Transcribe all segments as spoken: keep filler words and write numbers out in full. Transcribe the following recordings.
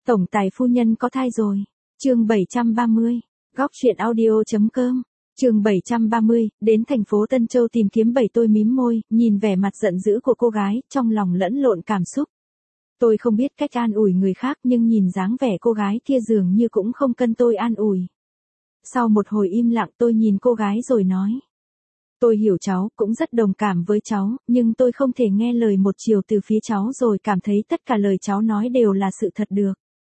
Tổng tài phu nhân có thai rồi. Chương bảy trăm ba mươi. Góc truyện audio.com. Chương bảy trăm ba mươi, đến thành phố Tân Châu tìm kiếm bảy tôi mím môi, nhìn vẻ mặt giận dữ của cô gái, trong lòng lẫn lộn cảm xúc. Tôi không biết cách an ủi người khác nhưng nhìn dáng vẻ cô gái kia dường như cũng không cần tôi an ủi. Sau một hồi im lặng tôi nhìn cô gái rồi nói. Tôi hiểu cháu, cũng rất đồng cảm với cháu, nhưng tôi không thể nghe lời một chiều từ phía cháu rồi cảm thấy tất cả lời cháu nói đều là sự thật được.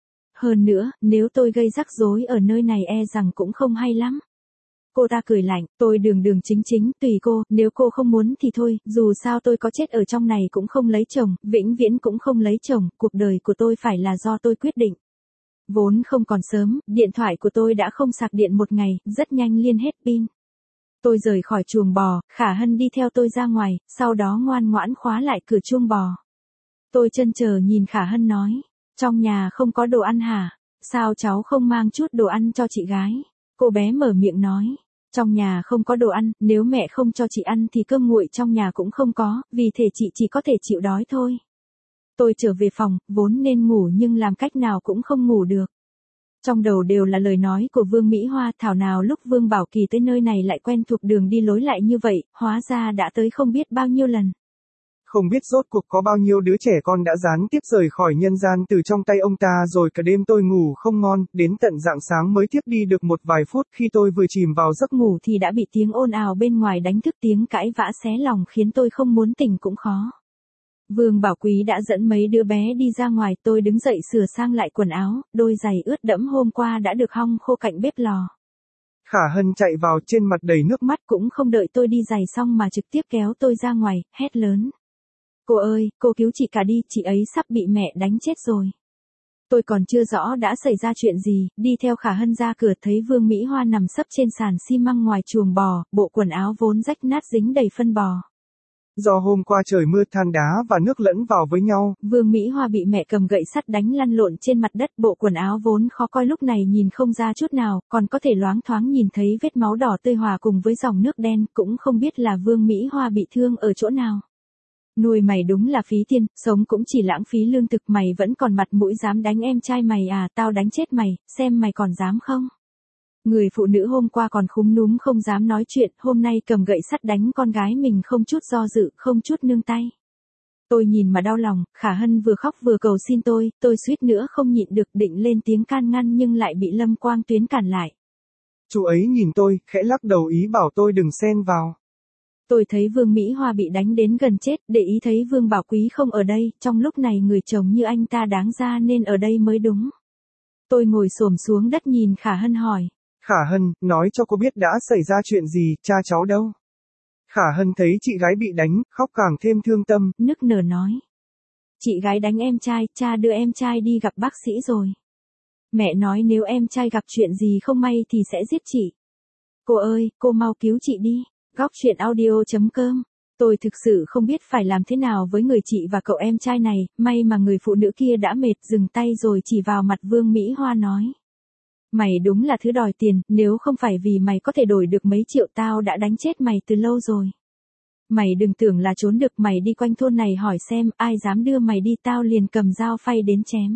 Hơn nữa, nếu tôi gây rắc rối ở nơi này e rằng cũng không hay lắm. Cô ta cười lạnh, tôi đường đường chính chính, tùy cô, nếu cô không muốn thì thôi, dù sao tôi có chết ở trong này cũng không lấy chồng, vĩnh viễn cũng không lấy chồng, cuộc đời của tôi phải là do tôi quyết định. Vốn không còn sớm, điện thoại của tôi đã không sạc điện một ngày, rất nhanh liên hết pin. Tôi rời khỏi chuồng bò, Khả Hân đi theo tôi ra ngoài, sau đó ngoan ngoãn khóa lại cửa chuông bò. Tôi chần chờ nhìn Khả Hân nói, trong nhà không có đồ ăn hả? Sao cháu không mang chút đồ ăn cho chị gái? Cô bé mở miệng nói, trong nhà không có đồ ăn, nếu mẹ không cho chị ăn thì cơm nguội trong nhà cũng không có, vì thế chị chỉ có thể chịu đói thôi. Tôi trở về phòng, vốn nên ngủ nhưng làm cách nào cũng không ngủ được. Trong đầu đều là lời nói của Vương Mỹ Hoa, thảo nào lúc Vương Bảo Kỳ tới nơi này lại quen thuộc đường đi lối lại như vậy, hóa ra đã tới không biết bao nhiêu lần. Không biết rốt cuộc có bao nhiêu đứa trẻ con đã gián tiếp rời khỏi nhân gian từ trong tay ông ta rồi cả đêm tôi ngủ không ngon, đến tận rạng sáng mới tiếp đi được một vài phút khi tôi vừa chìm vào giấc ngủ thì đã bị tiếng ồn ào bên ngoài đánh thức, tiếng cãi vã xé lòng khiến tôi không muốn tỉnh cũng khó. Vương Bảo Quý đã dẫn mấy đứa bé đi ra ngoài, tôi đứng dậy sửa sang lại quần áo, đôi giày ướt đẫm hôm qua đã được hong khô cạnh bếp lò. Khả Hân chạy vào trên mặt đầy nước mắt, cũng không đợi tôi đi giày xong mà trực tiếp kéo tôi ra ngoài, hét lớn. Cô ơi, cô cứu chị cả đi, chị ấy sắp bị mẹ đánh chết rồi. Tôi còn chưa rõ đã xảy ra chuyện gì, đi theo Khả Hân ra cửa thấy Vương Mỹ Hoa nằm sấp trên sàn xi măng ngoài chuồng bò, bộ quần áo vốn rách nát dính đầy phân bò. Do hôm qua trời mưa, than đá và nước lẫn vào với nhau, Vương Mỹ Hoa bị mẹ cầm gậy sắt đánh lăn lộn trên mặt đất, bộ quần áo vốn khó coi lúc này nhìn không ra chút nào, còn có thể loáng thoáng nhìn thấy vết máu đỏ tươi hòa cùng với dòng nước đen, cũng không biết là Vương Mỹ Hoa bị thương ở chỗ nào. Nuôi mày đúng là phí tiền, sống cũng chỉ lãng phí lương thực, mày vẫn còn mặt mũi dám đánh em trai mày à, tao đánh chết mày, xem mày còn dám không. Người phụ nữ hôm qua còn khúm núm không dám nói chuyện, hôm nay cầm gậy sắt đánh con gái mình không chút do dự, không chút nương tay. Tôi nhìn mà đau lòng, Khả Hân vừa khóc vừa cầu xin tôi, tôi suýt nữa không nhịn được định lên tiếng can ngăn nhưng lại bị Lâm Quang Tuyến cản lại. Chú ấy nhìn tôi, khẽ lắc đầu ý bảo tôi đừng xen vào. Tôi thấy Vương Mỹ Hoa bị đánh đến gần chết, để ý thấy Vương Bảo Quý không ở đây, trong lúc này người chồng như anh ta đáng ra nên ở đây mới đúng. Tôi ngồi xổm xuống đất nhìn Khả Hân hỏi. Khả Hân, nói cho cô biết đã xảy ra chuyện gì, cha cháu đâu? Khả Hân thấy chị gái bị đánh, khóc càng thêm thương tâm, nức nở nói. Chị gái đánh em trai, cha đưa em trai đi gặp bác sĩ rồi. Mẹ nói nếu em trai gặp chuyện gì không may thì sẽ giết chị. Cô ơi, cô mau cứu chị đi. Góc truyện audio.com. Tôi thực sự không biết phải làm thế nào với người chị và cậu em trai này, may mà người phụ nữ kia đã mệt, dừng tay rồi chỉ vào mặt Vương Mỹ Hoa nói. Mày đúng là thứ đòi tiền, nếu không phải vì mày có thể đổi được mấy triệu tao đã đánh chết mày từ lâu rồi. Mày đừng tưởng là trốn được, mày đi quanh thôn này hỏi xem ai dám đưa mày đi, tao liền cầm dao phay đến chém.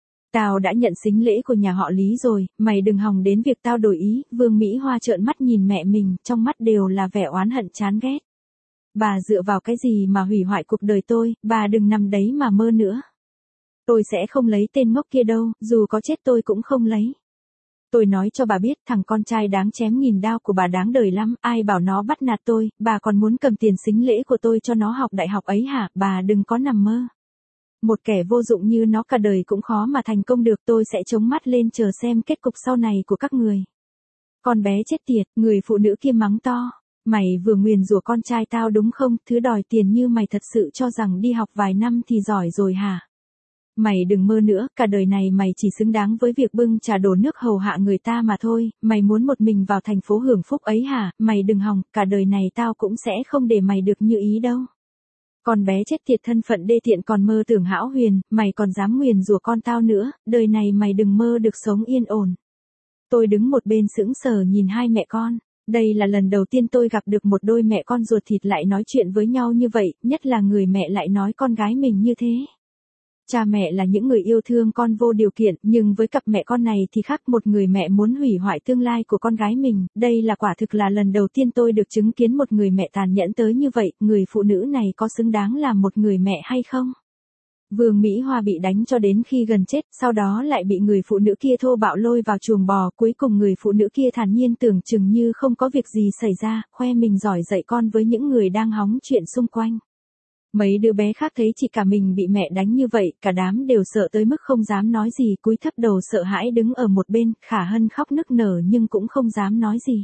Tao đã nhận sính lễ của nhà họ Lý rồi, mày đừng hòng đến việc tao đổi ý. Vương Mỹ Hoa trợn mắt nhìn mẹ mình, trong mắt đều là vẻ oán hận chán ghét. Bà dựa vào cái gì mà hủy hoại cuộc đời tôi, bà đừng nằm đấy mà mơ nữa. Tôi sẽ không lấy tên ngốc kia đâu, dù có chết tôi cũng không lấy. Tôi nói cho bà biết thằng con trai đáng chém nghìn đao của bà đáng đời lắm, ai bảo nó bắt nạt tôi, bà còn muốn cầm tiền sính lễ của tôi cho nó học đại học ấy hả, bà đừng có nằm mơ. Một kẻ vô dụng như nó cả đời cũng khó mà thành công được, tôi sẽ chống mắt lên chờ xem kết cục sau này của các người. Con bé chết tiệt, người phụ nữ kia mắng to. Mày vừa nguyền rủa con trai tao đúng không, thứ đòi tiền như mày thật sự cho rằng đi học vài năm thì giỏi rồi hả? Mày đừng mơ nữa, cả đời này mày chỉ xứng đáng với việc bưng trà đổ nước hầu hạ người ta mà thôi, mày muốn một mình vào thành phố hưởng phúc ấy hả, mày đừng hòng, cả đời này tao cũng sẽ không để mày được như ý đâu. Con bé chết tiệt thân phận đê tiện còn mơ tưởng hão huyền, mày còn dám nguyền rủa con tao nữa, đời này mày đừng mơ được sống yên ổn. Tôi đứng một bên sững sờ nhìn hai mẹ con, đây là lần đầu tiên tôi gặp được một đôi mẹ con ruột thịt lại nói chuyện với nhau như vậy, nhất là người mẹ lại nói con gái mình như thế. Cha mẹ là những người yêu thương con vô điều kiện, nhưng với cặp mẹ con này thì khác, một người mẹ muốn hủy hoại tương lai của con gái mình, đây là quả thực là lần đầu tiên tôi được chứng kiến một người mẹ tàn nhẫn tới như vậy, người phụ nữ này có xứng đáng là một người mẹ hay không? Vương Mỹ Hoa bị đánh cho đến khi gần chết, sau đó lại bị người phụ nữ kia thô bạo lôi vào chuồng bò, cuối cùng người phụ nữ kia thản nhiên tưởng chừng như không có việc gì xảy ra, khoe mình giỏi dạy con với những người đang hóng chuyện xung quanh. Mấy đứa bé khác thấy chị cả mình bị mẹ đánh như vậy, cả đám đều sợ tới mức không dám nói gì, cúi thấp đầu sợ hãi đứng ở một bên, Khả Hân khóc nức nở nhưng cũng không dám nói gì.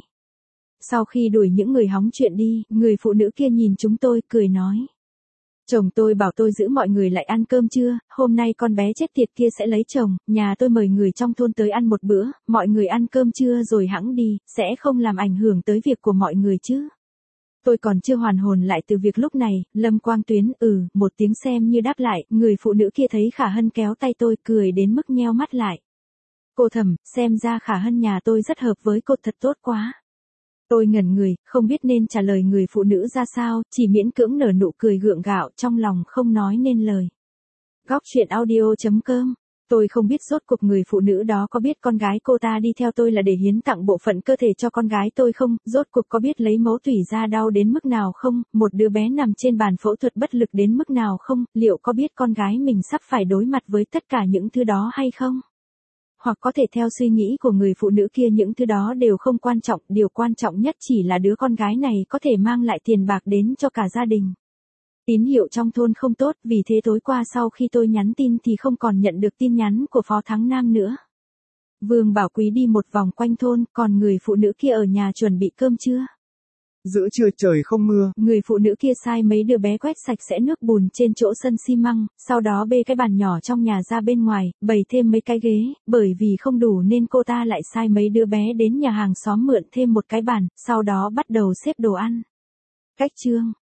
Sau khi đuổi những người hóng chuyện đi, người phụ nữ kia nhìn chúng tôi, cười nói. Chồng tôi bảo tôi giữ mọi người lại ăn cơm trưa, hôm nay con bé chết tiệt kia sẽ lấy chồng, nhà tôi mời người trong thôn tới ăn một bữa, mọi người ăn cơm trưa rồi hẵng đi, sẽ không làm ảnh hưởng tới việc của mọi người chứ. Tôi còn chưa hoàn hồn lại từ việc lúc này, Lâm Quang Tuyến ừ, một tiếng xem như đáp lại, người phụ nữ kia thấy Khả Hân kéo tay tôi, cười đến mức nheo mắt lại. Cô thầm, xem ra Khả Hân nhà tôi rất hợp với cô, thật tốt quá. Tôi ngẩn người, không biết nên trả lời người phụ nữ ra sao, chỉ miễn cưỡng nở nụ cười gượng gạo, trong lòng không nói nên lời. Góc truyện audio chấm com. Tôi không biết rốt cuộc người phụ nữ đó có biết con gái cô ta đi theo tôi là để hiến tặng bộ phận cơ thể cho con gái tôi không, rốt cuộc có biết lấy mẫu tủy ra đau đến mức nào không, một đứa bé nằm trên bàn phẫu thuật bất lực đến mức nào không, liệu có biết con gái mình sắp phải đối mặt với tất cả những thứ đó hay không? Hoặc có thể theo suy nghĩ của người phụ nữ kia những thứ đó đều không quan trọng, điều quan trọng nhất chỉ là đứa con gái này có thể mang lại tiền bạc đến cho cả gia đình. Tín hiệu trong thôn không tốt, vì thế tối qua sau khi tôi nhắn tin thì không còn nhận được tin nhắn của Phó Thắng Nam nữa. Vương Bảo Quý đi một vòng quanh thôn, còn người phụ nữ kia ở nhà chuẩn bị cơm trưa. Giữa trưa trời không mưa, người phụ nữ kia sai mấy đứa bé quét sạch sẽ nước bùn trên chỗ sân xi măng, sau đó bê cái bàn nhỏ trong nhà ra bên ngoài, bày thêm mấy cái ghế, bởi vì không đủ nên cô ta lại sai mấy đứa bé đến nhà hàng xóm mượn thêm một cái bàn, sau đó bắt đầu xếp đồ ăn. Cách chương